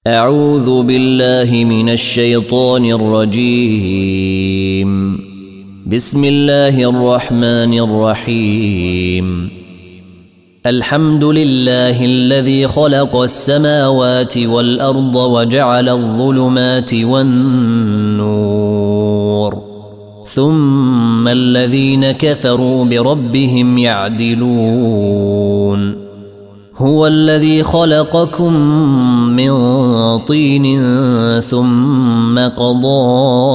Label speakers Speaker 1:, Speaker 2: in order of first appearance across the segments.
Speaker 1: أعوذ بالله من الشيطان الرجيم. بسم الله الرحمن الرحيم. الحمد لله الذي خلق السماوات والأرض وجعل الظلمات والنور ثم الذين كفروا بربهم يعدلون. هو الذي خلقكم من طين ثم قضى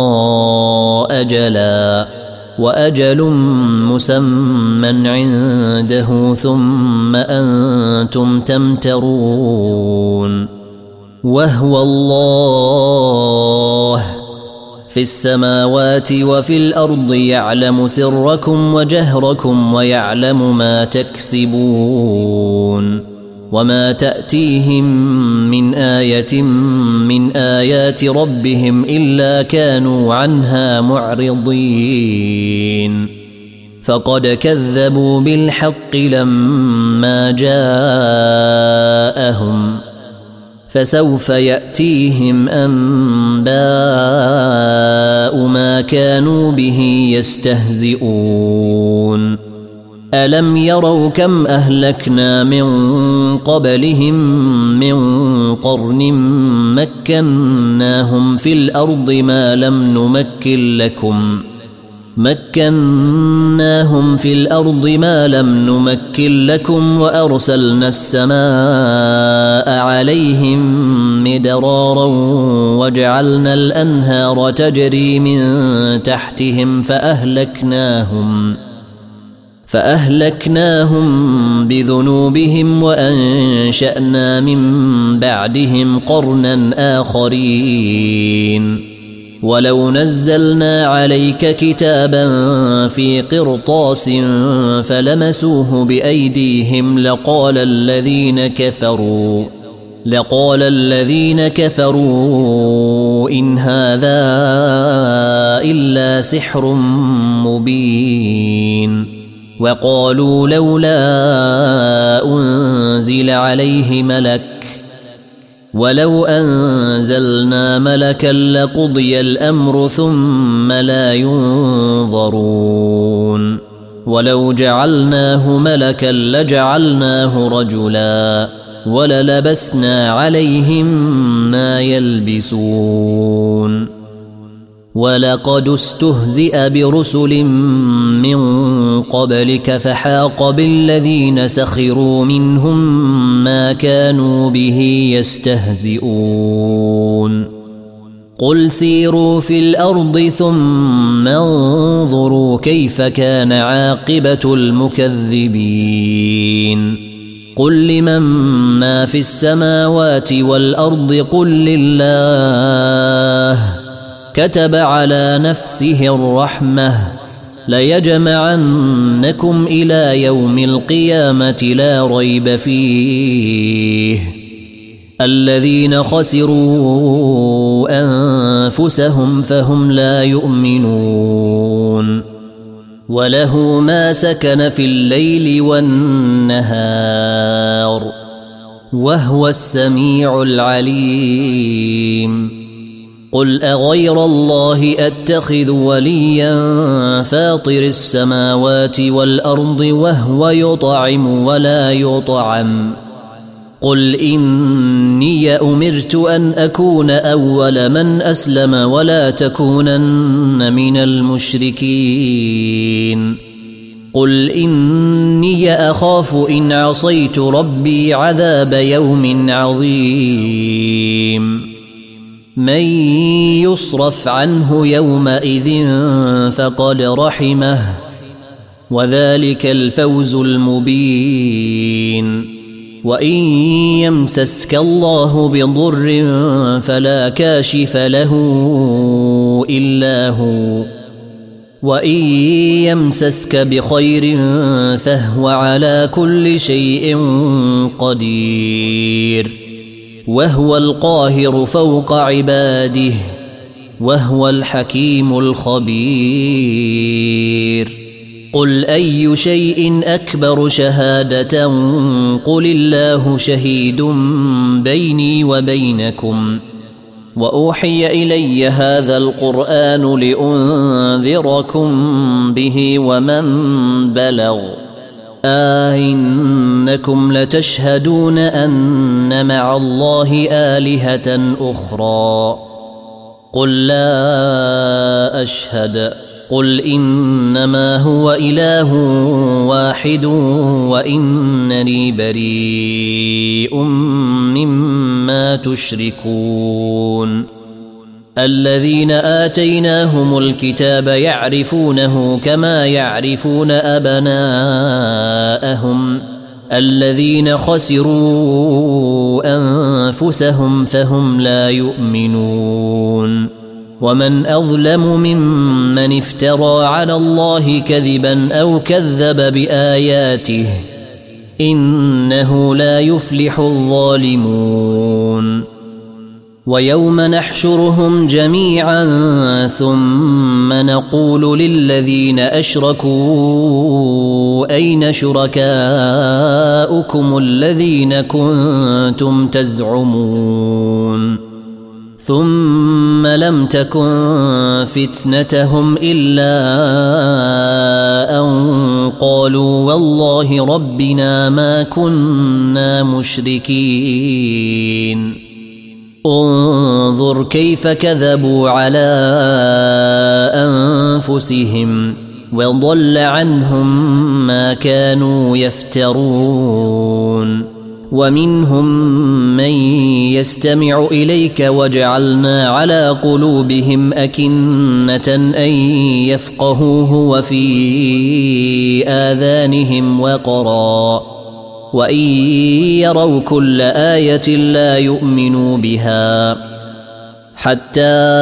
Speaker 1: أجلا وأجل مسمى عنده ثم أنتم تمترون. وهو الله في السماوات وفي الأرض يعلم سركم وجهركم ويعلم ما تكسبون. وما تأتيهم من آية من آيات ربهم إلا كانوا عنها معرضين. فقد كذبوا بالحق لما جاءهم فسوف يأتيهم أنباء ما كانوا به يستهزئون. ألم يروا كم أهلكنا من قبلهم من قرن مكناهم في الأرض ما لم نمكن لكم وأرسلنا السماء عليهم مدرارا وجعلنا الأنهار تجري من تحتهم فأهلكناهم بذنوبهم وأنشأنا من بعدهم قرنا آخرين. ولو نزلنا عليك كتابا في قرطاس فلمسوه بأيديهم لقال الذين كفروا إن هذا إلا سحر مبين. وقالوا لولا أنزل عليه ملك ولو أنزلنا ملكا لقضي الأمر ثم لا ينظرون. ولو جعلناه ملكا لجعلناه رجلا وللبسنا عليهم ما يلبسون. ولقد استهزئ برسل من قبلك فحاق بالذين سخروا منهم ما كانوا به يستهزئون. قل سيروا في الأرض ثم انظروا كيف كان عاقبة المكذبين. قل لمن ما في السماوات والأرض قل لله كتب على نفسه الرحمة ليجمعنكم إلى يوم القيامة لا ريب فيه. الذين خسروا أنفسهم فهم لا يؤمنون. وله ما سكن في الليل والنهار وهو السميع العليم. قل أغير الله أتخذ وليا فاطر السماوات والأرض وهو يطعم ولا يطعم. قل إني أمرت أن أكون أول من أسلم ولا تكونن من المشركين. قل إني أخاف إن عصيت ربي عذاب يوم عظيم. من يصرف عنه يومئذ فقد رحمه وذلك الفوز المبين. وإن يمسسك الله بضر فلا كاشف له إلا هو وإن يمسسك بخير فهو على كل شيء قدير. وهو القاهر فوق عباده وهو الحكيم الخبير. قل أي شيء أكبر شهادة قل الله شهيد بيني وبينكم وأوحي إلي هذا القرآن لأنذركم به ومن بلغ أئنكم لتشهدون أن مع الله آلهة أخرى قل لا أشهد قل إنما هو إله واحد وإنني بريء مما تشركون الذين آتيناهم الكتاب يعرفونه كما يعرفون أبناءهم الذين خسروا أنفسهم فهم لا يؤمنون ومن أظلم ممن افترى على الله كذبا أو كذب بآياته إنه لا يفلح الظالمون ويوم نحشرهم جميعا ثم نقول للذين أشركوا أين شركاؤكم الذين كنتم تزعمون ثم لم تكن فتنتهم إلا أن قالوا والله ربنا ما كنا مشركين انظر كيف كذبوا على أنفسهم وضل عنهم ما كانوا يفترون ومنهم من يستمع إليك وجعلنا على قلوبهم أكنة أن يفقهوه وفي آذانهم وقرا وإن يروا كل آية لا يؤمنوا بها حتى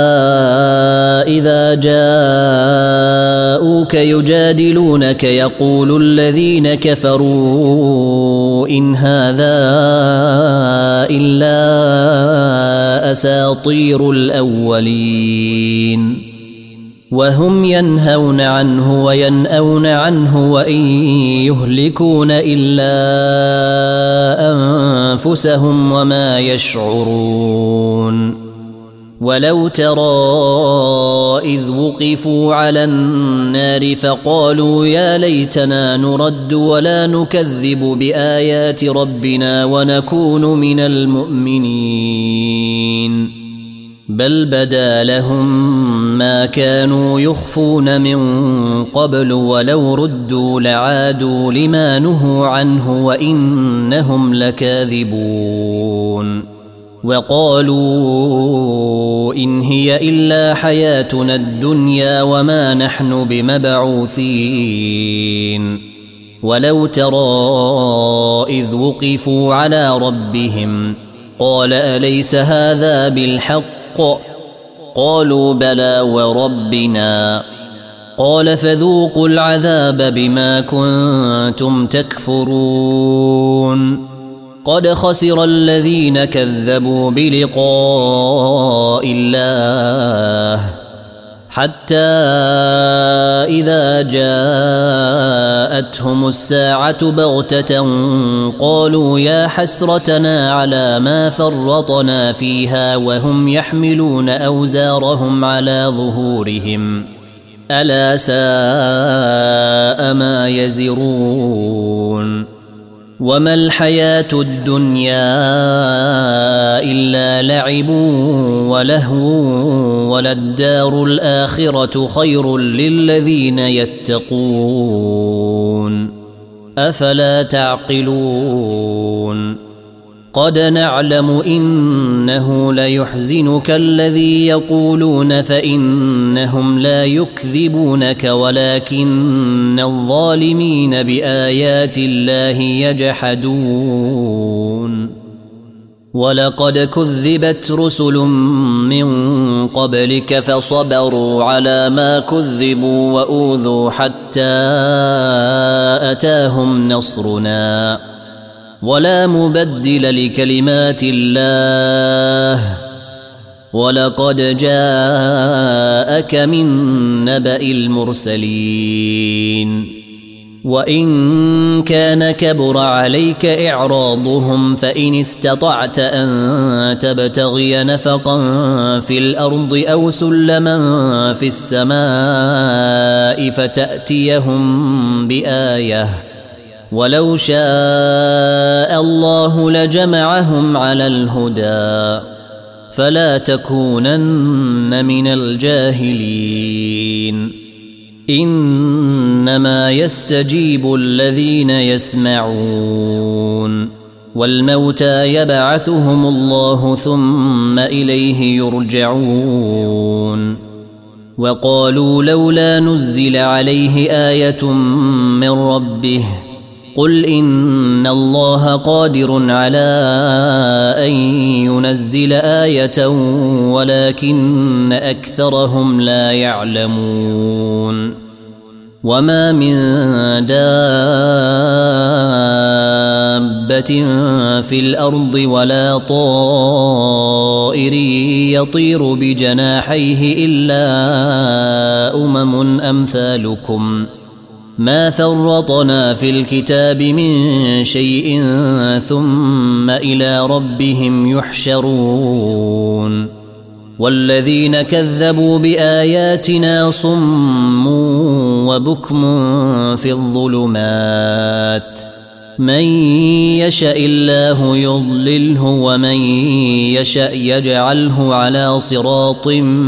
Speaker 1: إذا جاءوك يجادلونك يقول الذين كفروا إن هذا إلا أساطير الأولين وهم ينهون عنه وينأون عنه وإن يهلكون إلا أنفسهم وما يشعرون ولو ترى إذ وقفوا على النار فقالوا يا ليتنا نرد ولا نكذب بآيات ربنا ونكون من المؤمنين بل بدا لهم ما كانوا يخفون من قبل ولو ردوا لعادوا لما نهوا عنه وإنهم لكاذبون وقالوا إن هي إلا حياتنا الدنيا وما نحن بمبعوثين ولو ترى إذ وقفوا على ربهم قال أليس هذا بالحق قالوا بلى وربنا قال فذوقوا العذاب بما كنتم تكفرون قد خسر الذين كذبوا بلقاء الله حتى إذا جاءتهم الساعة بغتة قالوا يا حسرتنا على ما فرطنا فيها وهم يحملون أوزارهم على ظهورهم ألا ساء ما يزرون وما الحياة الدنيا إلا لعب ولهو وللدار الآخرة خير للذين يتقون أفلا تعقلون قد نعلم إنه ليحزنك الذي يقولون فإنهم لا يكذبونك ولكن الظالمين بآيات الله يجحدون ولقد كذبت رسل من قبلك فصبروا على ما كذبوا وأوذوا حتى أتاهم نصرنا ولا مبدل لكلمات الله ولقد جاءك من نبأ المرسلين وإن كان كبر عليك إعراضهم فإن استطعت أن تبتغي نفقا في الأرض أو سلما في السماء فتأتيهم بآية ولو شاء الله لجمعهم على الهدى فلا تكونن من الجاهلين إنما يستجيب الذين يسمعون والموتى يبعثهم الله ثم إليه يرجعون وقالوا لولا نزل عليه آية من ربه قل إن الله قادر على أن ينزل آية ولكن أكثرهم لا يعلمون وما من دابة في الأرض ولا طائر يطير بجناحيه إلا أمم أمثالكم ما فرطنا في الكتاب من شيء ثم إلى ربهم يحشرون والذين كذبوا بآياتنا صم وبكم في الظلمات من يشاء الله يضلله ومن يشاء يجعله على صراط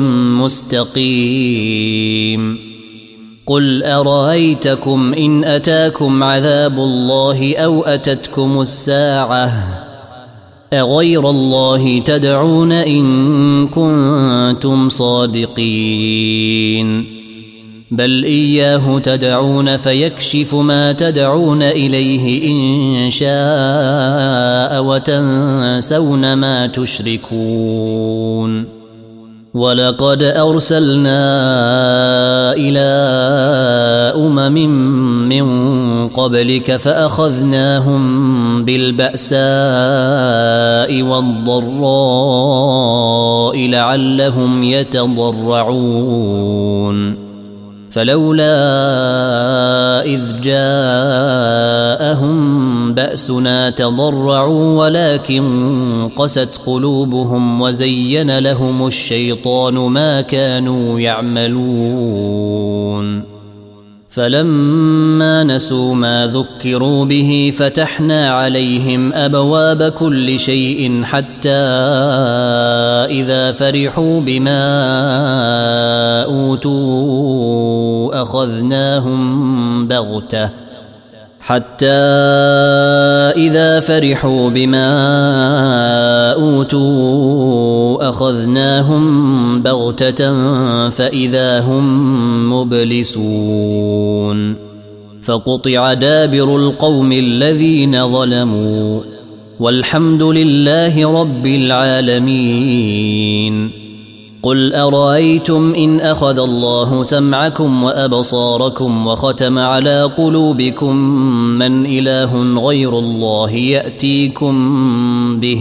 Speaker 1: مستقيم قل أرأيتكم إن أتاكم عذاب الله أو أتتكم الساعة أغير الله تدعون إن كنتم صادقين بل إياه تدعون فيكشف ما تدعون إليه إن شاء وتنسون ما تشركون ولقد أرسلنا إلى أمم من قبلك فأخذناهم بالبأساء والضراء لعلهم يتضرعون فلولا إذ جاءهم بأسنا تضرعوا ولكن قست قلوبهم وزين لهم الشيطان ما كانوا يعملون فلما نسوا ما ذكروا به فتحنا عليهم أبواب كل شيء حتى إذا فرحوا بما أوتوا أخذناهم بغتة فإذا هم مبلسون فقطع دابر القوم الذين ظلموا والحمد لله رب العالمين قل أرأيتم إن أخذ الله سمعكم وأبصاركم وختم على قلوبكم من إله غير الله يأتيكم به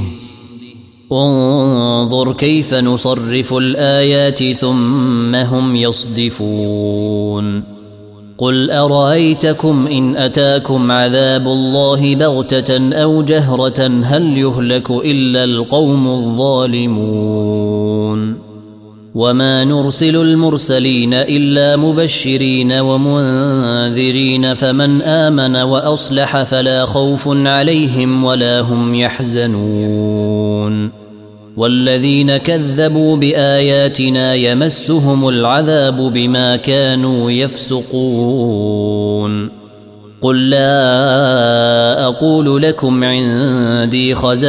Speaker 1: انظر كيف نصرف الآيات ثم هم يصدفون قل أرأيتكم إن أتاكم عذاب الله بغتة أو جهرة هل يهلك إلا القوم الظالمون وما نرسل المرسلين إلا مبشرين ومنذرين فمن آمن وأصلح فلا خوف عليهم ولا هم يحزنون والذين كذبوا بآياتنا يمسهم العذاب بما كانوا يفسقون قل لا أقول لكم عندي خزائن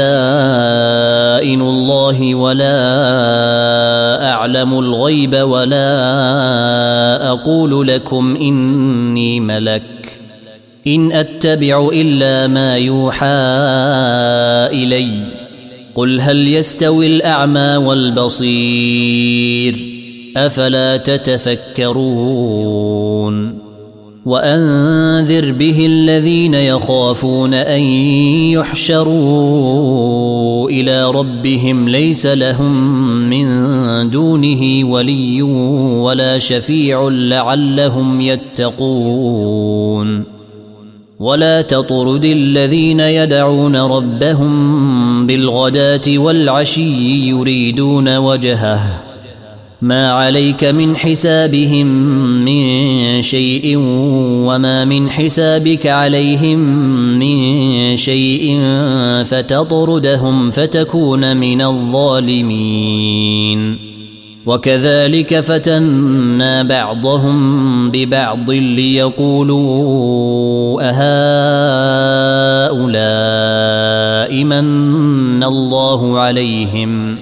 Speaker 1: الله ولا أعلم الغيب ولا أقول لكم إني ملك إن أتبع إلا ما يوحى إلي قل هل يستوي الأعمى والبصير أفلا تتفكرون وأنذر به الذين يخافون أن يحشروا إلى ربهم ليس لهم من دونه ولي ولا شفيع لعلهم يتقون ولا تطرد الذين يدعون ربهم بالغداة والعشي يريدون وجهه ما عليك من حسابهم من شيء وما من حسابك عليهم من شيء فتطردهم فتكون من الظالمين. وكذلك فتنا بعضهم ببعض ليقولوا أهؤلاء من الله عليهم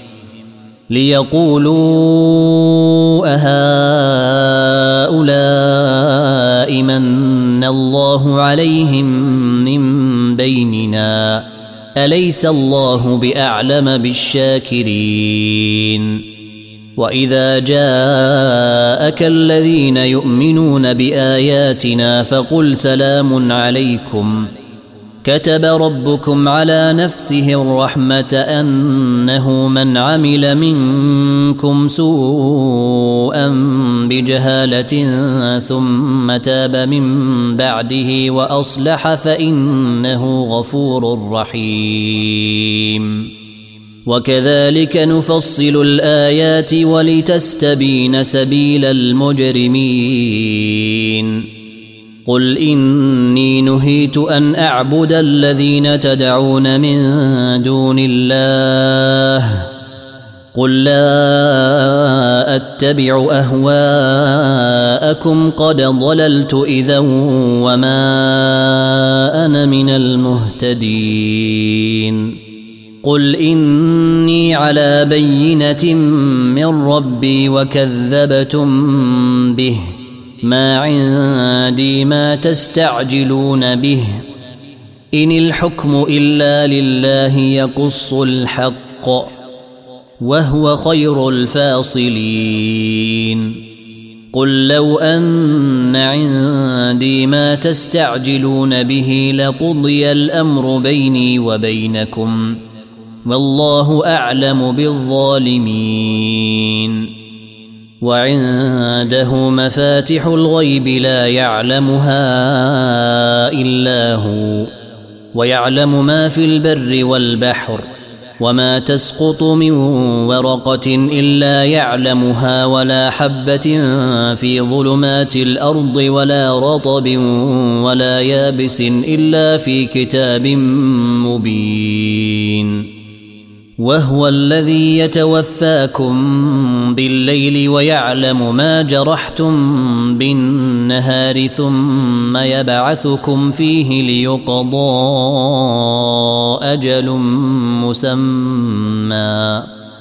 Speaker 1: من الله عليهم من بيننا أليس الله بأعلم بالشاكرين. وإذا جاءك الذين يؤمنون بآياتنا فقل سلام عليكم كتب ربكم على نفسه الرحمة أنه من عمل منكم سوءا بجهالة ثم تاب من بعده وأصلح فإنه غفور رحيم. وكذلك نفصل الآيات ولتستبين سبيل المجرمين. قل إني نهيت أن أعبد الذين تدعون من دون الله قل لا أتبع أهواءكم قد ضللت إذا وما أنا من المهتدين. قل إني على بينة من ربي وكذبتم به ما عندي ما تستعجلون به إن الحكم إلا لله يقص الحق وهو خير الفاصلين. قل لو أن عندي ما تستعجلون به لقضي الأمر بيني وبينكم والله أعلم بالظالمين. وعنده مفاتح الغيب لا يعلمها إلا هو ويعلم ما في البر والبحر وما تسقط من ورقة إلا يعلمها ولا حبة في ظلمات الأرض ولا رطب ولا يابس إلا في كتاب مبين. وهو الذي يتوفاكم بالليل ويعلم ما جرحتم بالنهار ثم يبعثكم فيه ليقضى أجل مسمى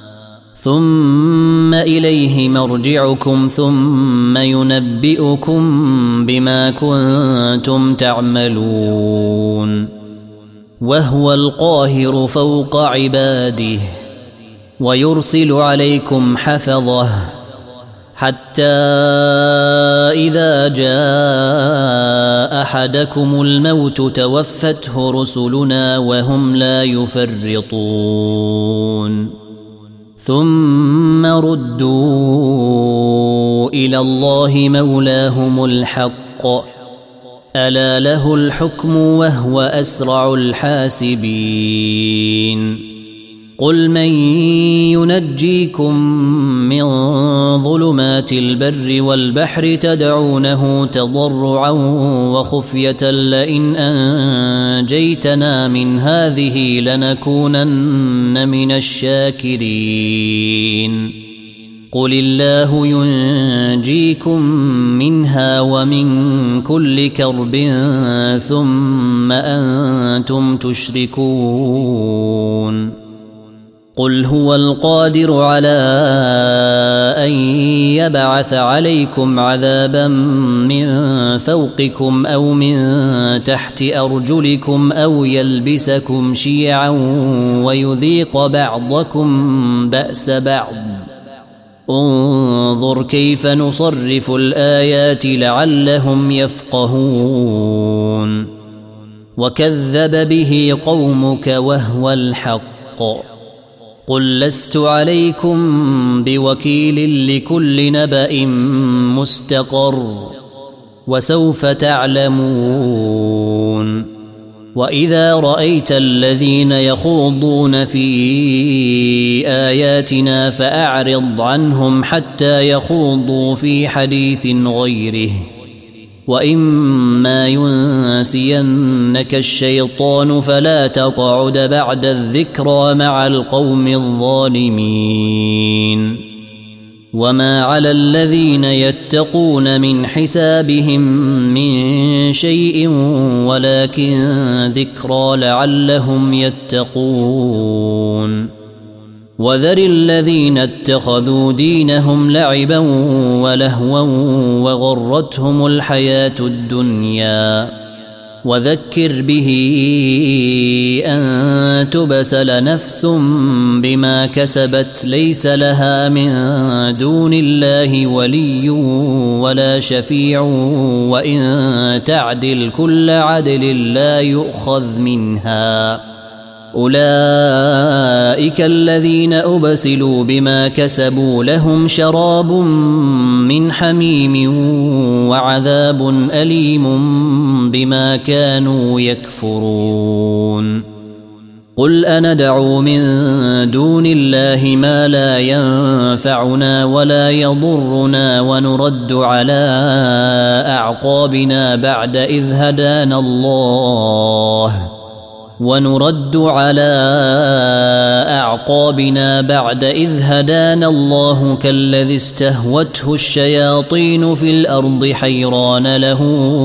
Speaker 1: ثم إليه مرجعكم ثم ينبئكم بما كنتم تعملون. وهو القاهر فوق عباده ويرسل عليكم حفظه حتى إذا جاء أحدكم الموت توفته رسلنا وهم لا يفرطون ثم ردوا إلى الله مولاهم الحق ألا له الحكم وهو أسرع الحاسبين. قل من ينجيكم من ظلمات البر والبحر تدعونه تضرعا وخفية لئن أنجيتنا من هذه لنكونن من الشاكرين. قل الله ينجيكم منها ومن كل كرب ثم أنتم تشركون. قل هو القادر على أن يبعث عليكم عذابا من فوقكم أو من تحت أرجلكم أو يلبسكم شيعا ويذيق بعضكم بأس بعض. انظر كيف نصرف الآيات لعلهم يفقهون. وكذب به قومك وهو الحق. قل لست عليكم بوكيل لكل نبأ مستقر وسوف تعلمون. وإذا رأيت الذين يخوضون في آياتنا فأعرض عنهم حتى يخوضوا في حديث غيره، وإما ينسينك الشيطان فلا تقعد بعد الذكرى مع القوم الظالمين. وما على الذين يتقون من حسابهم من شيء ولكن ذكرى لعلهم يتقون. وذر الذين اتخذوا دينهم لعبا ولهوا وغرتهم الحياة الدنيا، وذكر به أن تبسل نفس بما كسبت ليس لها من دون الله ولي ولا شفيع، وإن تعدل كل عدل لا يؤخذ منها. أولئك الذين أبسلوا بما كسبوا لهم شراب من حميم وعذاب أليم بما كانوا يكفرون. قل أندعو من دون الله ما لا ينفعنا ولا يضرنا ونرد على أعقابنا بعد إذ هدانا الله كالذي استهوته الشياطين في الأرض حيران له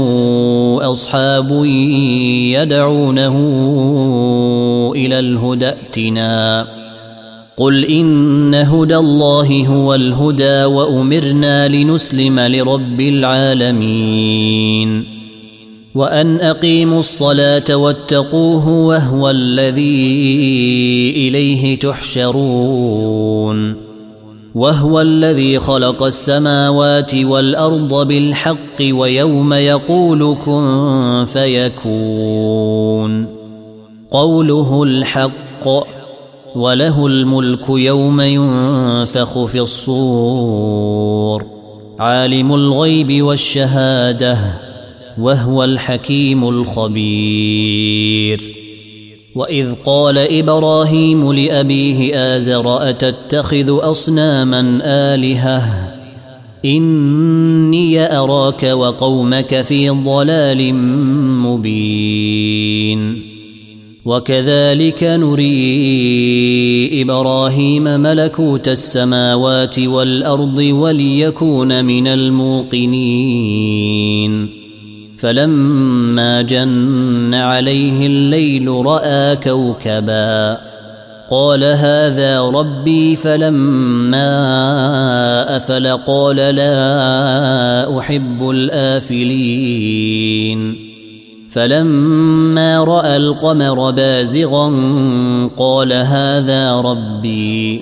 Speaker 1: أصحاب يدعونه إلى الهدى ائتنا. قل إن هدى الله هو الهدى وأمرنا لنسلم لرب العالمين. وأن أقيموا الصلاة واتقوه وهو الذي إليه تحشرون. وهو الذي خلق السماوات والأرض بالحق ويوم يقول كن فيكون قوله الحق، وله الملك يوم ينفخ في الصور، عالم الغيب والشهادة وهو الحكيم الخبير. وإذ قال إبراهيم لأبيه آزر أتتخذ أصناما آلهة إني أراك وقومك في ضلال مبين. وكذلك نري إبراهيم ملكوت السماوات والأرض وليكون من الموقنين. فلما جن عليه الليل رأى كوكبا قال هذا ربي، فلما أفل قال لا أحب الآفلين. فلما رأى القمر بازغا قال هذا ربي،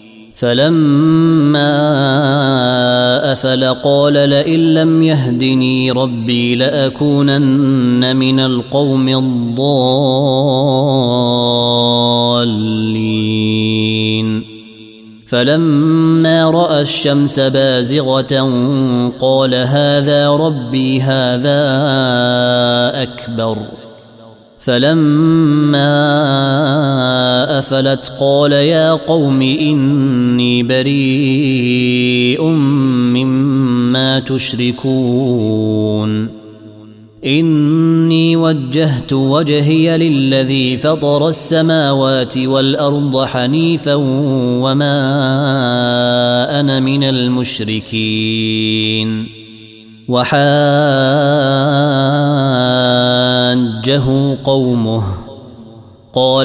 Speaker 1: فلما أفل قال لئن لم يهدني ربي لأكونن من القوم الضالين. فلما رأى الشمس بازغة قال هذا ربي هذا أكبر. فلما أفلت قال يا قوم إني بريء مما تشركون. إني وجهت وجهي للذي فطر السماوات والأرض حنيفا وما أنا من المشركين. وحاجه قومه قال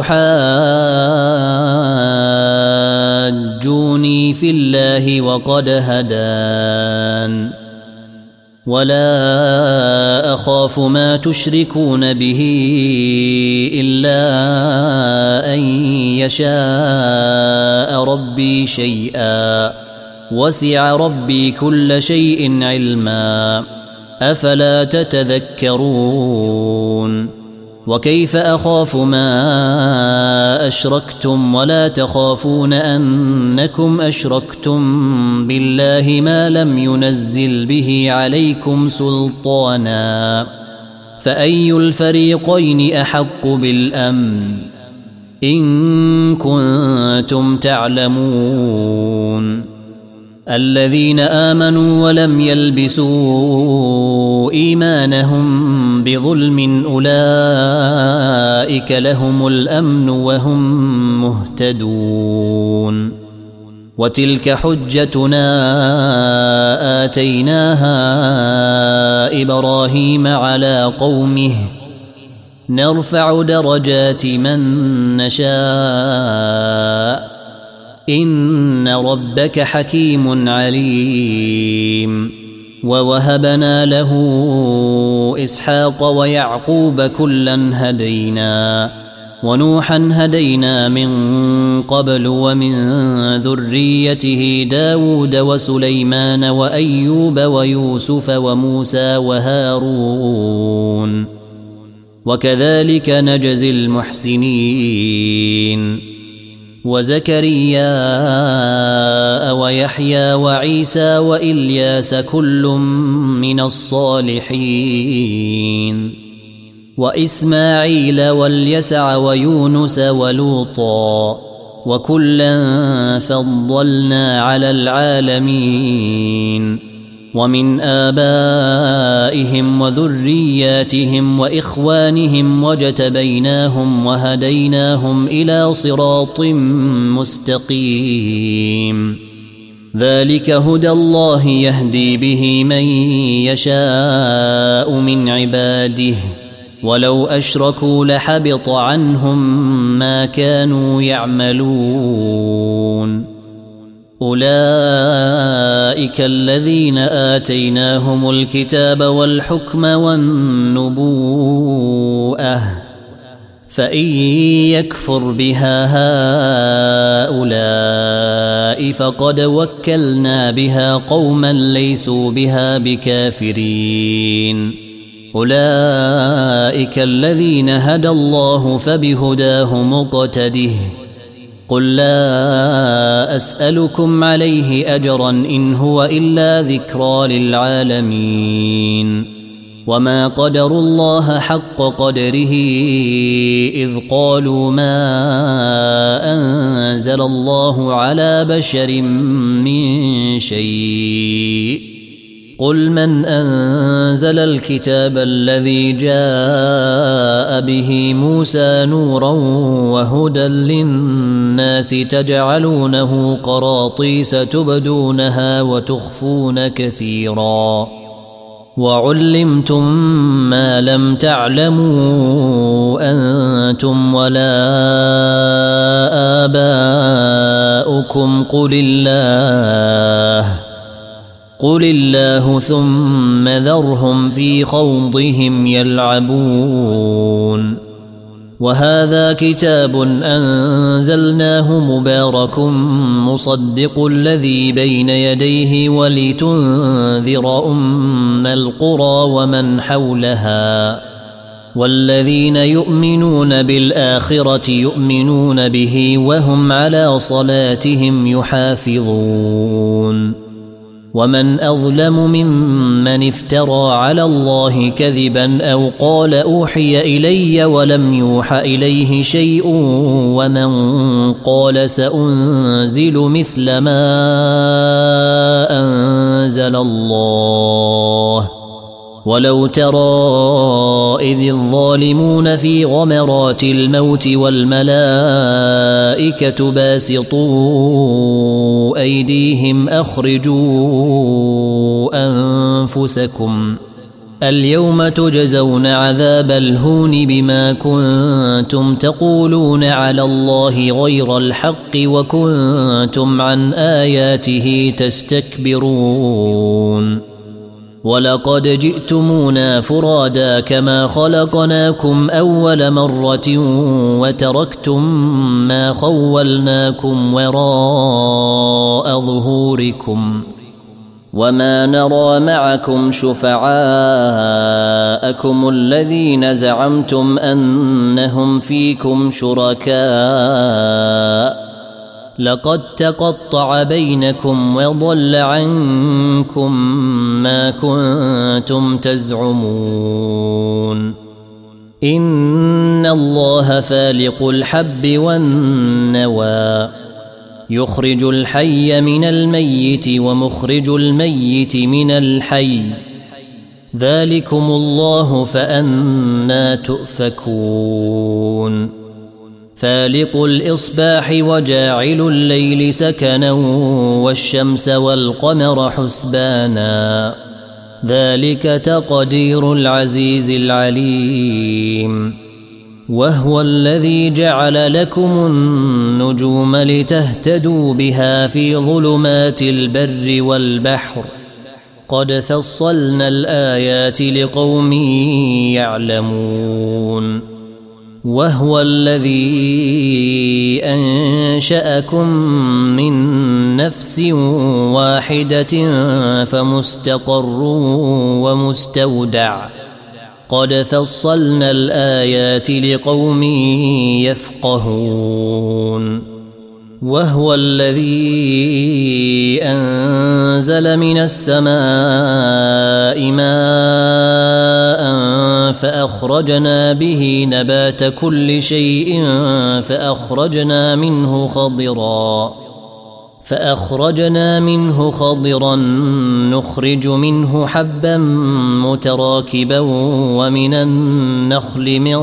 Speaker 1: أتحاجوني في الله وقد هدان ولا أخاف ما تشركون به إلا أن يشاء ربي شيئا وسع ربي كل شيء علما أفلا تتذكرون. وكيف أخاف ما أشركتم ولا تخافون أنكم أشركتم بالله ما لم ينزل به عليكم سلطانا فأي الفريقين أحق بالأمن إن كنتم تعلمون الذين آمنوا ولم يلبسوا إيمانهم بظلم أولئك لهم الأمن وهم مهتدون وتلك حجتنا آتيناها إبراهيم على قومه نرفع درجات من نشاء إن ربك حكيم عليم ووهبنا له إسحاق ويعقوب كلا هدينا ونوحا هدينا من قبل ومن ذريته داود وسليمان وأيوب ويوسف وموسى وهارون وكذلك نجزي المحسنين وزكريا ويحيى وعيسى وإلياس كل من الصالحين وإسماعيل واليسع ويونس ولوطا وكلا فضلنا على العالمين ومن آبائهم وذرياتهم وإخوانهم وجتبيناهم وهديناهم إلى صراط مستقيم ذلك هدى الله يهدي به من يشاء من عباده ولو أشركوا لحبط عنهم ما كانوا يعملون أولئك الذين آتيناهم الكتاب والحكم والنبوءة فإن يكفر بها هؤلاء فقد وكلنا بها قوما ليسوا بها بكافرين أولئك الذين هدى الله فبهداه مقتده قل لا أسألكم عليه أجرا إن هو إلا ذكرى للعالمين وما قدروا الله حق قدره إذ قالوا ما أنزل الله على بشر من شيء قل من أنزل الكتاب الذي جاء به موسى نورا وهدى للناس تجعلونه قراطيس تبدونها وتخفون كثيرا وعلمتم ما لم تعلموا أنتم ولا آباؤكم قل الله ثم ذرهم في خوضهم يلعبون وهذا كتاب أنزلناه مبارك مصدق الذي بين يديه ولتنذر أم القرى ومن حولها والذين يؤمنون بالآخرة يؤمنون به وهم على صلاتهم يحافظون ومن أظلم ممن افترى على الله كذبا أو قال أوحي إلي ولم يوح إليه شيء ومن قال سأنزل مثل ما أنزل الله ولو ترى إذ الظالمون في غمرات الموت والملائكة باسطوا أيديهم أخرجوا أنفسكم اليوم تجزون عذاب الهون بما كنتم تقولون على الله غير الحق وكنتم عن آياته تستكبرون ولقد جئتمونا فرادا كما خلقناكم أول مرة وتركتم ما خولناكم وراء ظهوركم وما نرى معكم شفعاءكم الذين زعمتم أنهم فيكم شركاء لقد تقطع بينكم وضل عنكم ما كنتم تزعمون إن الله فالق الحب والنوى يخرج الحي من الميت ومخرج الميت من الحي ذلكم الله فأنى تؤفكون فالق الإصباح وجاعل الليل سكنا والشمس والقمر حسبانا ذلك تقدير العزيز العليم وهو الذي جعل لكم النجوم لتهتدوا بها في ظلمات البر والبحر قد فصلنا الآيات لقوم يعلمون وهو الذي أنشأكم من نفس واحدة فمستقر ومستودع قد فصلنا الآيات لقوم يفقهون وهو الذي أنزل من السماء ماء فأخرجنا به نبات كل شيء فأخرجنا منه خضرا نخرج منه حبا متراكبا ومن النخل من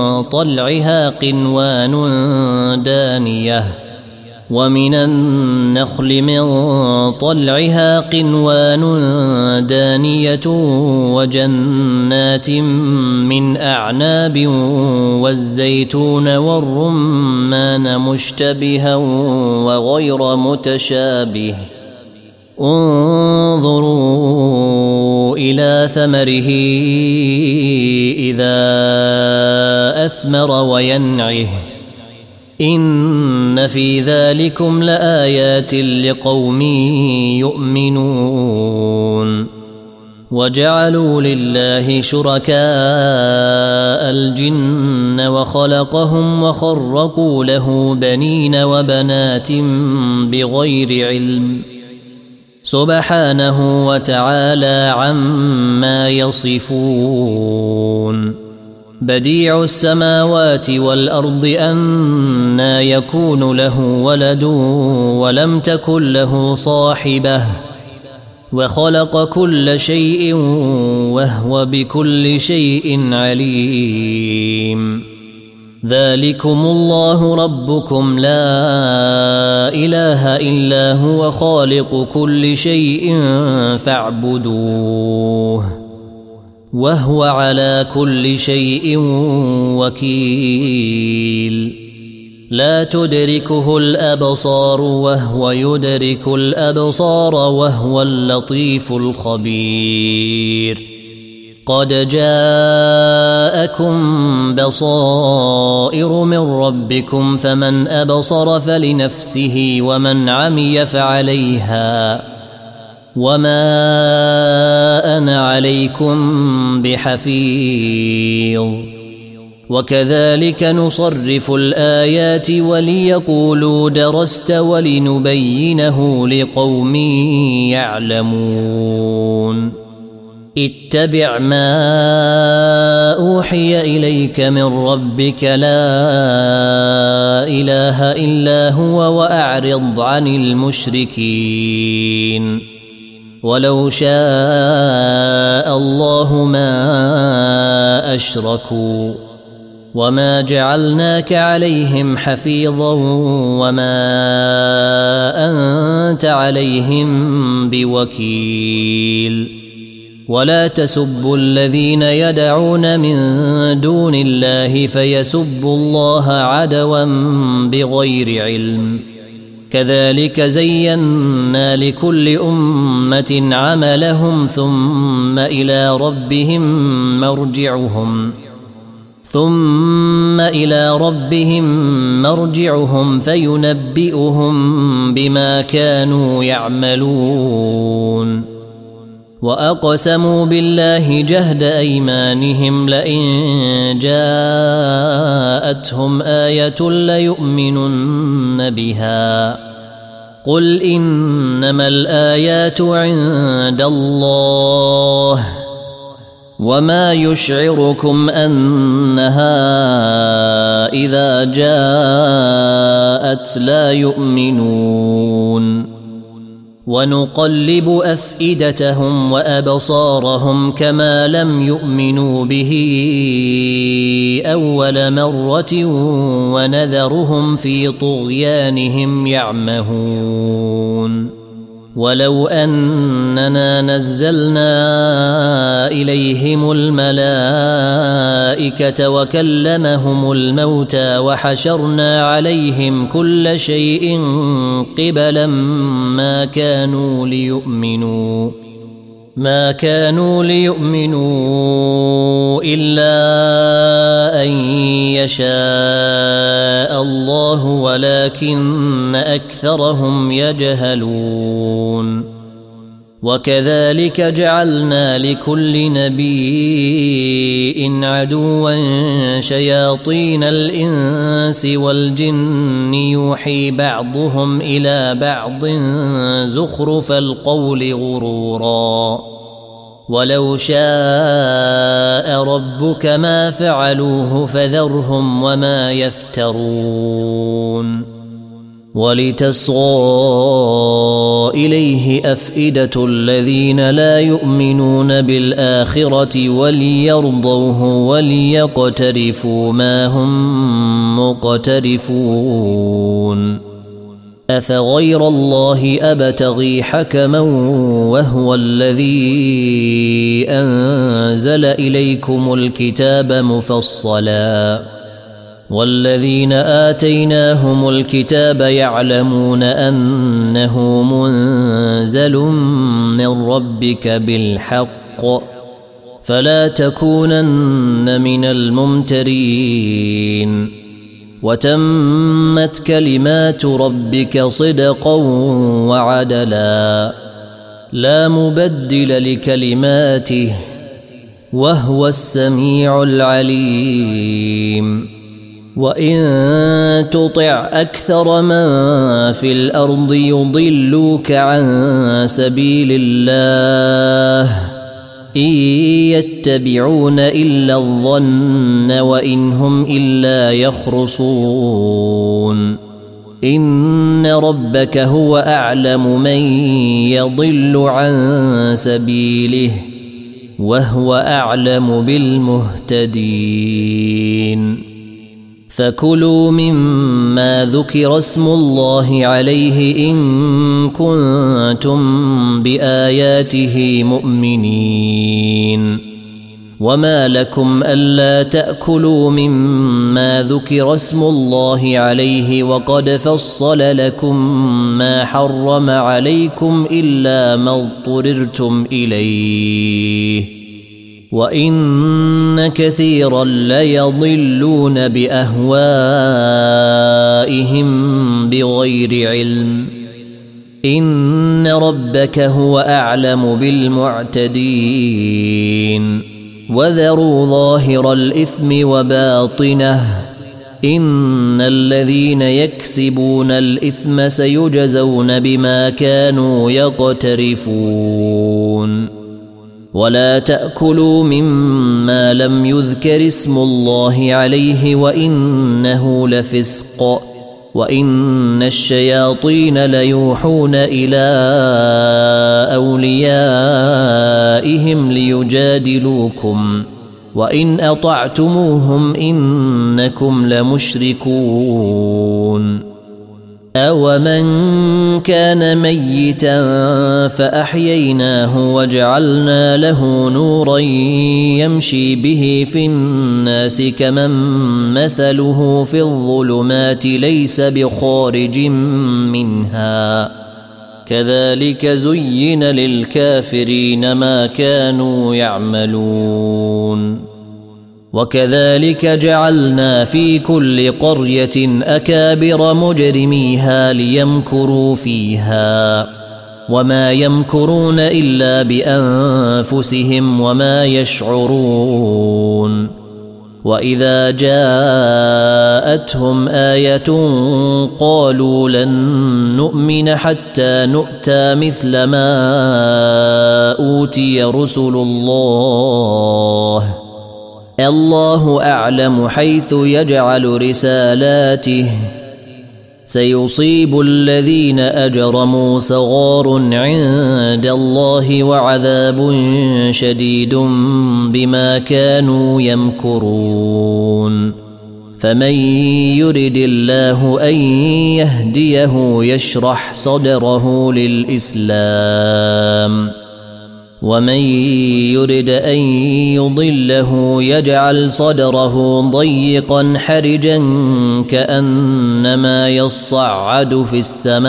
Speaker 1: طلعها قنوان دانية وجنات من أعناب والزيتون والرمان مشتبها وغير متشابه انظروا إلى ثمره إذا أثمر وينعه إن في ذلكم لآيات لقوم يؤمنون وجعلوا لله شركاء الجن وخلقهم وخرقوا له بنين وبنات بغير علم سبحانه وتعالى عما يصفون بديع السماوات والأرض أنى يكون له ولد ولم تكن له صاحبة وخلق كل شيء وهو بكل شيء عليم ذلكم الله ربكم لا إله إلا هو خالق كل شيء فاعبدوه وهو على كل شيء وكيل لا تدركه الأبصار وهو يدرك الأبصار وهو اللطيف الخبير قد جاءكم بصائر من ربكم فمن أبصر فلنفسه ومن عمي فعليها وما أنا عليكم بحفيظ وكذلك نصرف الآيات وليقولوا درست ولنبينه لقوم يعلمون اتبع ما أوحي إليك من ربك لا إله إلا هو وأعرض عن المشركين ولو شاء الله ما أشركوا وما جعلناك عليهم حفيظا وما أنت عليهم بوكيل ولا تسبوا الذين يدعون من دون الله فيسبوا الله عدوا بغير علم كذلك زينا لكل أمة عملهم ثم إلى ربهم مرجعهم فينبئهم بما كانوا يعملون وأقسموا بالله جهد أيمانهم لئن جاءتهم آية ليؤمنن بها قل إنما الآيات عند الله وما يشعركم أنها إذا جاءت لا يؤمنون ونقلب أفئدتهم وأبصارهم كما لم يؤمنوا به أول مرة ونذرهم في طغيانهم يعمهون ولو أننا نزلنا إليهم الملائكة وكلمهم الموتى وحشرنا عليهم كل شيء قبلا ما كانوا ليؤمنوا إلا أن يشاء الله ولكن أكثرهم يجهلون وكذلك جعلنا لكل نبي عدوا شياطين الإنس والجن يوحي بعضهم إلى بعض زخرف القول غرورا ولو شاء ربك ما فعلوه فذرهم وما يفترون ولتصغى إليه أفئدة الذين لا يؤمنون بالآخرة وليرضوه وليقترفوا ما هم مقترفون أفغير الله أبتغي حكما وهو الذي أنزل إليكم الكتاب مفصلا والذين آتيناهم الكتاب يعلمون أنه منزل من ربك بالحق فلا تكونن من الممترين وتمت كلمات ربك صدقا وعدلا لا مبدل لكلماته وهو السميع العليم وإن تطع أكثر من في الأرض يضلوك عن سبيل الله إن يتبعون إلا الظن وإن هم إلا يخرصون إن ربك هو أعلم من يضل عن سبيله وهو أعلم بالمهتدين فكلوا مما ذكر اسم الله عليه إن كنتم بآياته مؤمنين وما لكم ألا تأكلوا مما ذكر اسم الله عليه وقد فصل لكم ما حرم عليكم إلا ما اضطررتم إليه وإن كثيرا ليضلون بأهوائهم بغير علم إن ربك هو أعلم بالمعتدين وذروا ظاهر الإثم وباطنه إن الذين يكسبون الإثم سيجزون بما كانوا يقترفون ولا تأكلوا مما لم يذكر اسم الله عليه وإنه لفسق وإن الشياطين ليوحون إلى أوليائهم ليجادلوكم وإن أطعتموهم إنكم لمشركون أومن كان ميتا فأحييناه وجعلنا له نورا يمشي به في الناس كمن مثله في الظلمات ليس بخارج منها كذلك زين للكافرين ما كانوا يعملون وكذلك جعلنا في كل قرية أكابر مجرميها ليمكروا فيها وما يمكرون إلا بأنفسهم وما يشعرون وإذا جاءتهم آية قالوا لن نؤمن حتى نؤتى مثل ما أوتي رسل الله الله أعلم حيث يجعل رسالاته سيصيب الذين أجرموا صغار عند الله وعذاب شديد بما كانوا يمكرون فمن يرد الله أن يهديه يشرح صدره للإسلام ومن يرد أن يضله يجعل صدره ضيقا حرجا كأنما يصعد في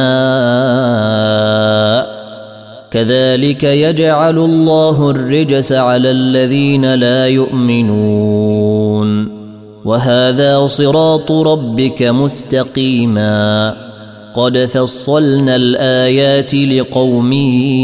Speaker 1: السماء كذلك يجعل الله الرجس على الذين لا يؤمنون وهذا صراط ربك مستقيما قد فصلنا الآيات لقوم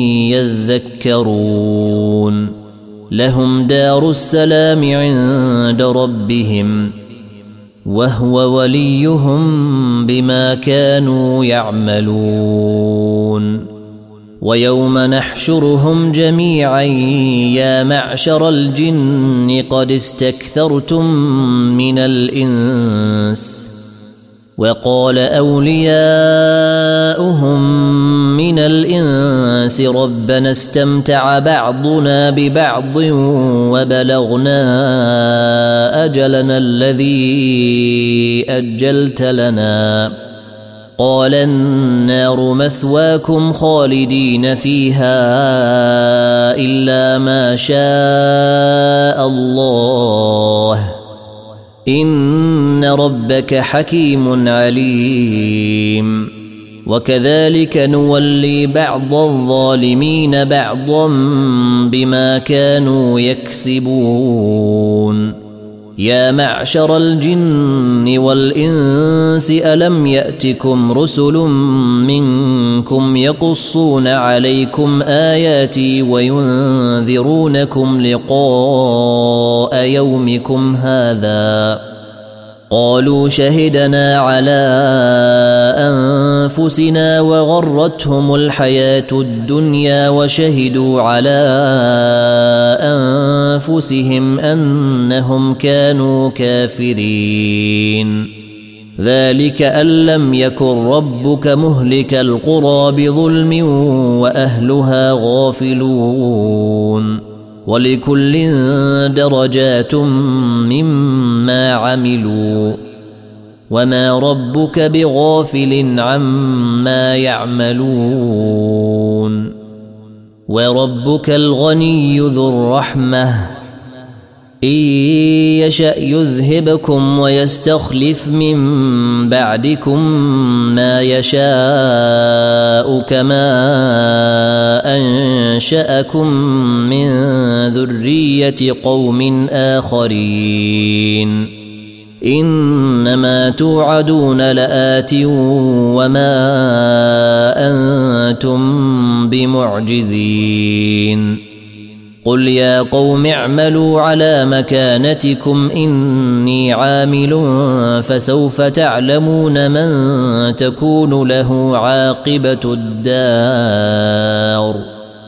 Speaker 1: يذكرون لهم دار السلام عند ربهم وهو وليهم بما كانوا يعملون ويوم نحشرهم جميعا يا معشر الجن قد استكثرتم من الإنس وقال أولياؤهم من الإنس ربنا استمتع بعضنا ببعض وبلغنا أجلنا الذي أجلت لنا قال النار مثواكم خالدين فيها إلا ما شاء الله إن ربك حكيم عليم وكذلك نولي بعض الظالمين بعضا بما كانوا يكسبون يا معشر الجن والإنس ألم يأتكم رسل منكم يقصون عليكم آياتي وينذرونكم لقاء يومكم هذا قالوا شهدنا على أنفسنا وغرتهم الحياة الدنيا وشهدوا على أنفسهم أنهم كانوا كافرين ذلك أن لم يكن ربك مهلك القرى بظلم وأهلها غافلون ولكل درجات مما عملوا وما ربك بغافل عما يعملون وربك الغني ذو الرحمة إن يشأ يذهبكم ويستخلف من بعدكم ما يشاء كما أنشأكم من ذرية قوم آخرين إنما توعدون لآت وما أنتم بمعجزين قل يا قوم اعملوا على مكانتكم إني عامل فسوف تعلمون من تكون له عاقبة الدار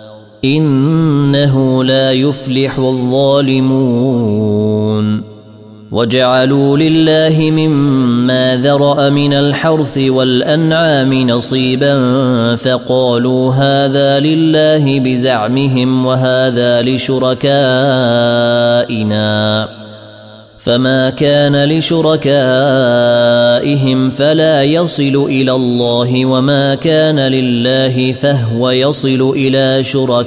Speaker 1: إنه لا يفلح الظالمون وجعلوا لله مما ذرأ من الحرث والأنعام نصيبا فقالوا هذا لله بزعمهم وهذا لشركائنا فما كان لشركائهم فلا يصل إلى الله وما كان لله فهو يصل إلى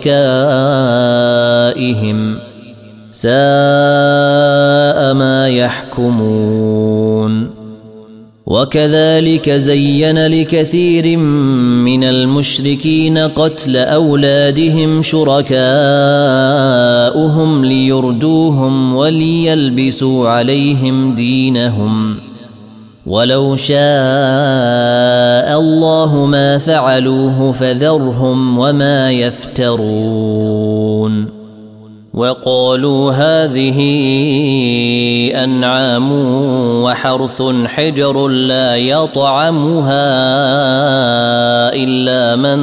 Speaker 1: شركائهم ساء ما يحكمون وكذلك زين لكثير من المشركين قتل أولادهم شركاؤهم ليردوهم وليلبسوا عليهم دينهم ولو شاء الله ما فعلوه فذرهم وما يفترون وقالوا هذه أنعام وحرث حجر لا يطعمها إلا من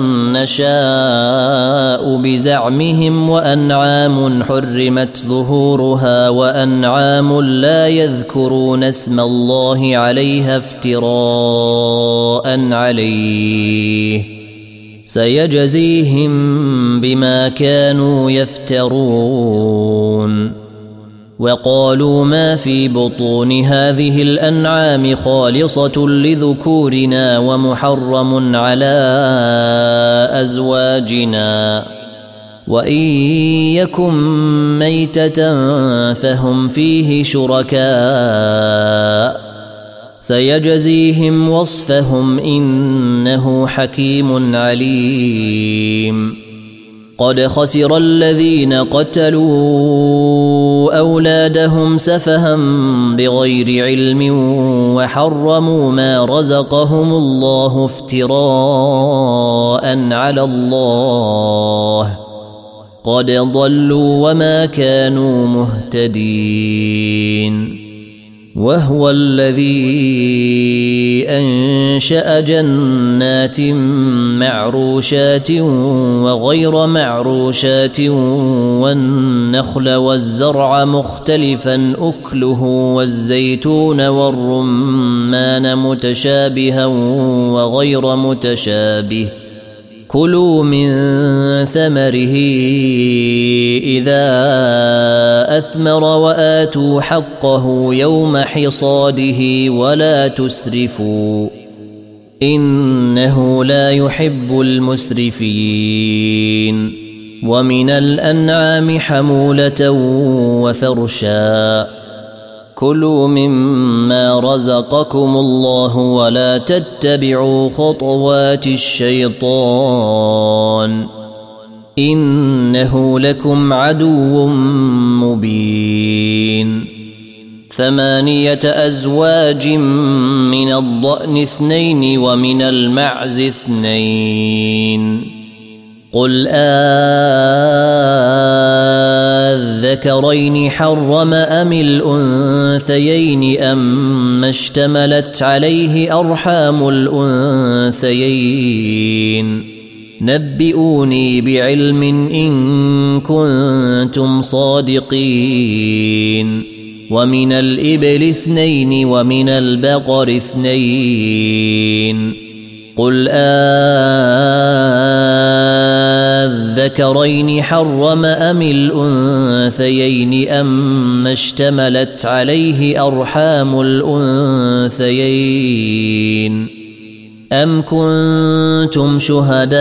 Speaker 1: نشاء بزعمهم وأنعام حرمت ظهورها وأنعام لا يذكرون اسم الله عليها افتراء عليه سيجزيهم بما كانوا يفترون وقالوا ما في بطون هذه الأنعام خالصة لذكورنا ومحرم على أزواجنا وإن يكن ميتة فهم فيه شركاء سيجزيهم وصفهم إنه حكيم عليم قد خسر الذين قتلوا أولادهم سفها بغير علم وحرموا ما رزقهم الله افتراء على الله قد ضلوا وما كانوا مهتدين وهو الذي أنشأ جنات معروشات وغير معروشات والنخل والزرع مختلفا أكله والزيتون والرمان متشابها وغير متشابه كلوا من ثمره إذا أثمر وآتوا حقه يوم حصاده ولا تسرفوا إنه لا يحب المسرفين ومن الأنعام حمولة وفرشا كلوا مما رزقكم الله ولا تتبعوا خطوات الشيطان إنه لكم عدو مبين 8 أزواج من الضأن 2 ومن المعز 2 قل الذكرين حرم أم الأنثيين أما اشتملت عليه أرحام الأنثيين نبئوني بعلم إن كنتم صادقين ومن الإبل 2 ومن البقر 2 قل الذكرين حرم أم الأنثيين أما اشتملت عليه أرحام الأنثيين أم كنتم شهداء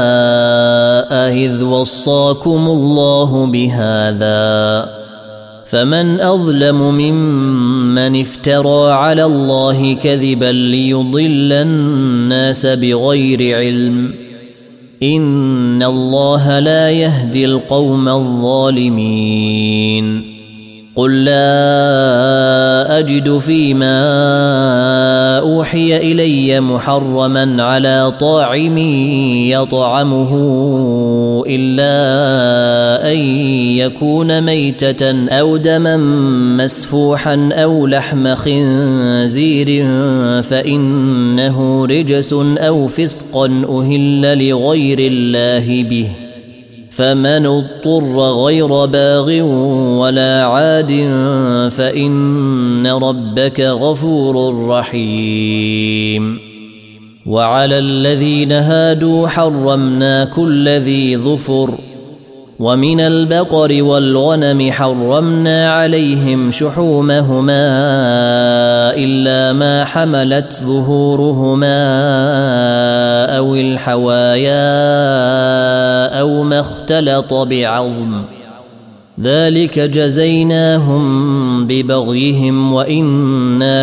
Speaker 1: إذ وصاكم الله بهذا فمن أظلم ممن افترى على الله كذبا ليضل الناس بغير علم إن الله لا يهدي القوم الظالمين قل لا أجد فيما أوحي إلي محرما على طاعم يطعمه إلا أن يكون ميتة أو دما مسفوحا أو لحم خنزير فإنه رجس أو فسقا أهل لغير الله به فمن اضطر غير باغ ولا عاد فإن ربك غفور رحيم وعلى الذين هادوا حرمنا كل ذي ظفر ومن البقر والغنم حرمنا عليهم شحومهما إلا ما حملت ظهورهما أو الحوايا أو ما اختلط بعظم ذلك جزيناهم ببغيهم وإنا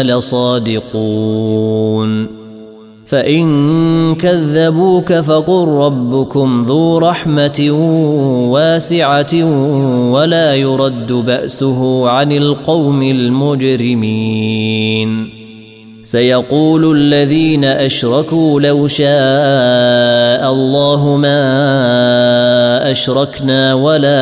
Speaker 1: لصادقون فإن كذبوك فقل ربكم ذو رحمة واسعة ولا يرد بأسه عن القوم المجرمين سيقول الذين أشركوا لو شاء الله ما أشركنا ولا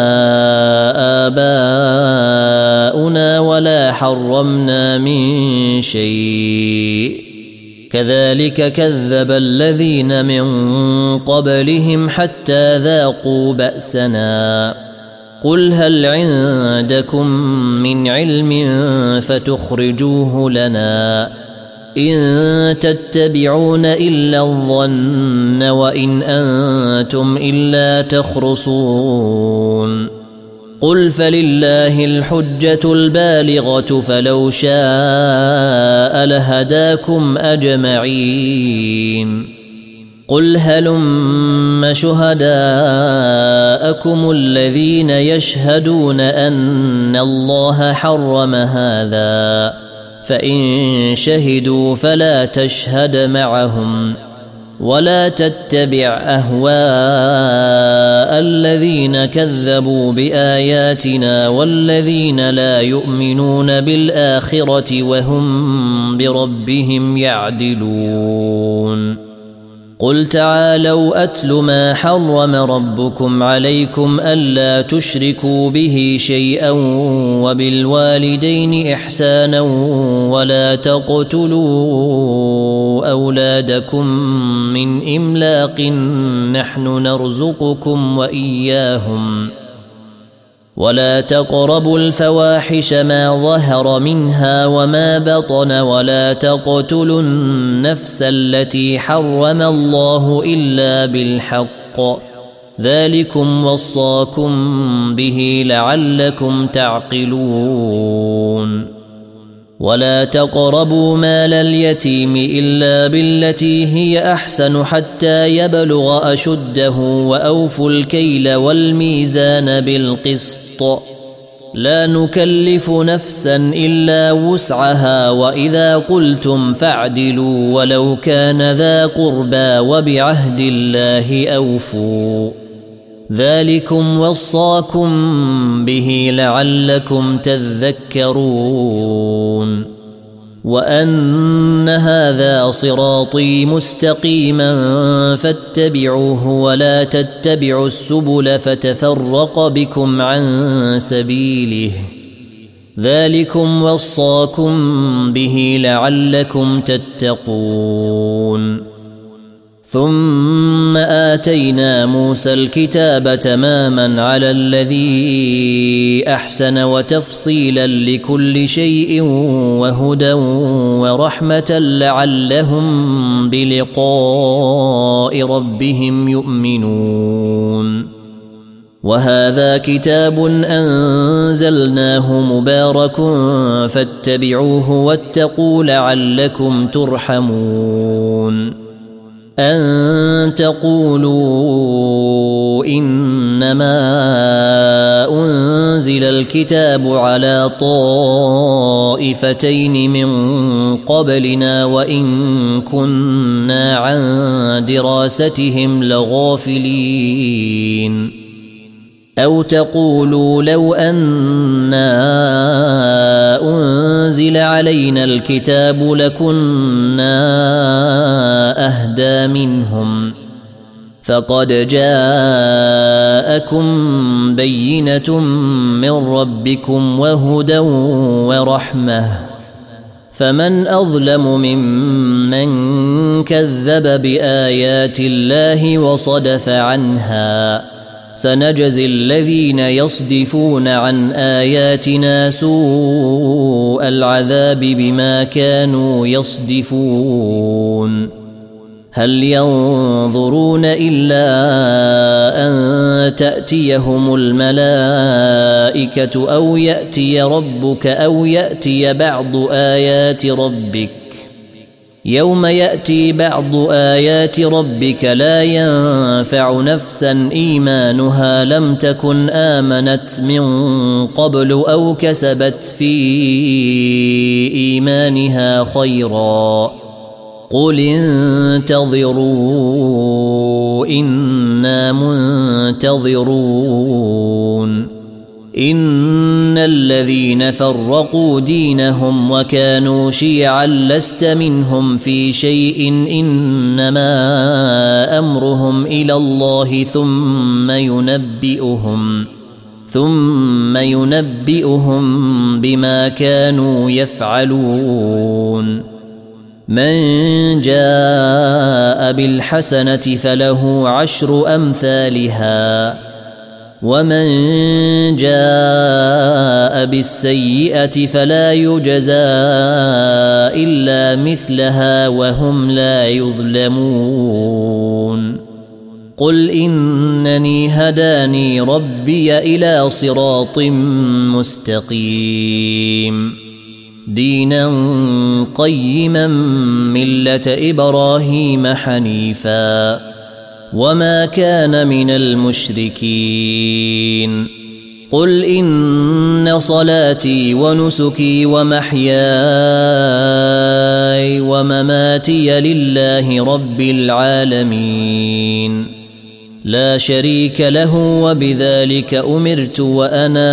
Speaker 1: آباؤنا ولا حرمنا من شيء كذلك كذب الذين من قبلهم حتى ذاقوا بأسنا قل هل عندكم من علم فتخرجوه لنا إن تتبعون إلا الظن وإن أنتم إلا تخرصون قل فلله الحجة البالغة فلو شاء لهداكم أجمعين قل هلم شهداءكم الذين يشهدون أن الله حرم هذا فإن شهدوا فلا تشهد معهم ولا تتبع أهواء الذين كذبوا بآياتنا والذين لا يؤمنون بالآخرة وهم بربهم يعدلون قل تعالوا أتل ما حرم ربكم عليكم ألا تشركوا به شيئا وبالوالدين إحسانا ولا تقتلوا أولادكم من إملاق نحن نرزقكم وإياهم ولا تقربوا الفواحش ما ظهر منها وما بطن ولا تقتلوا النفس التي حرم الله إلا بالحق ذلكم وصاكم به لعلكم تعقلون ولا تقربوا مال اليتيم إلا بالتي هي أحسن حتى يبلغ أشده وأوفوا الكيل والميزان بالقسط لا نكلف نفسا إلا وسعها وإذا قلتم فاعدلوا ولو كان ذا قربى وبعهد الله أوفوا ذلكم وصاكم به لعلكم تذكرون وأن هذا صراطي مستقيما فاتبعوه ولا تتبعوا السبل فتفرق بكم عن سبيله ذلكم وصاكم به لعلكم تتقون ثم آتينا موسى الكتاب تماما على الذي أحسن وتفصيلا لكل شيء وهدى ورحمة لعلهم بلقاء ربهم يؤمنون وهذا كتاب أنزلناه مبارك فاتبعوه واتقوا لعلكم ترحمون أن تقولوا إنما أنزل الكتاب على طائفتين من قبلنا وإن كنا عن دراستهم لغافلين أو تقولوا لو أنا أنزل علينا الكتاب لكنا أهدى منهم فقد جاءكم بينة من ربكم وهدى ورحمة فمن أظلم ممن كذب بآيات الله وصدف عنها سنجزي الذين يصدفون عن آياتنا سوء العذاب بما كانوا يصدفون هل ينظرون إلا أن تأتيهم الملائكة أو يأتي ربك أو يأتي بعض آيات ربك يوم يأتي بعض آيات ربك لا ينفع نفسا إيمانها لم تكن آمنت من قبل أو كسبت في إيمانها خيرا قل انتظروا إنا منتظرون إن الذين فرقوا دينهم وكانوا شيعا لست منهم في شيء إنما أمرهم إلى الله ثم ينبئهم بما كانوا يفعلون من جاء بالحسنة فله 10 أمثالها ومن جاء بالسيئة فلا يجزى إلا مثلها وهم لا يظلمون قل إنني هداني ربي إلى صراط مستقيم دينا قيما ملة إبراهيم حنيفا وما كان من المشركين قل إن صلاتي ونسكي ومحياي ومماتي لله رب العالمين لا شريك له وبذلك أمرت وأنا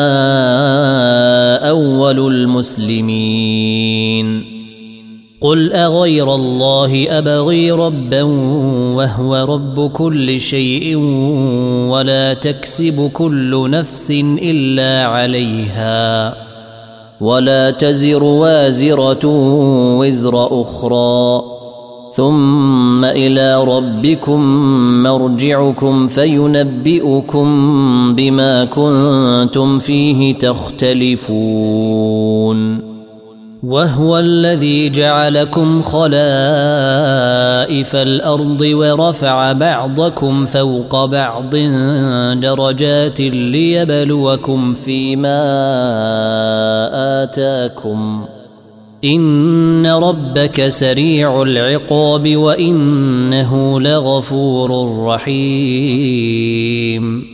Speaker 1: أول المسلمين قل أغير الله أبغي ربا وهو رب كل شيء ولا تكسب كل نفس إلا عليها ولا تزر وازرة وزر أخرى ثم إلى ربكم مرجعكم فينبئكم بما كنتم فيه تختلفون وهو الذي جعلكم خلائف الأرض ورفع بعضكم فوق بعض درجات ليبلوكم فيما آتاكم إن ربك سريع العقاب وإنه لغفور رحيم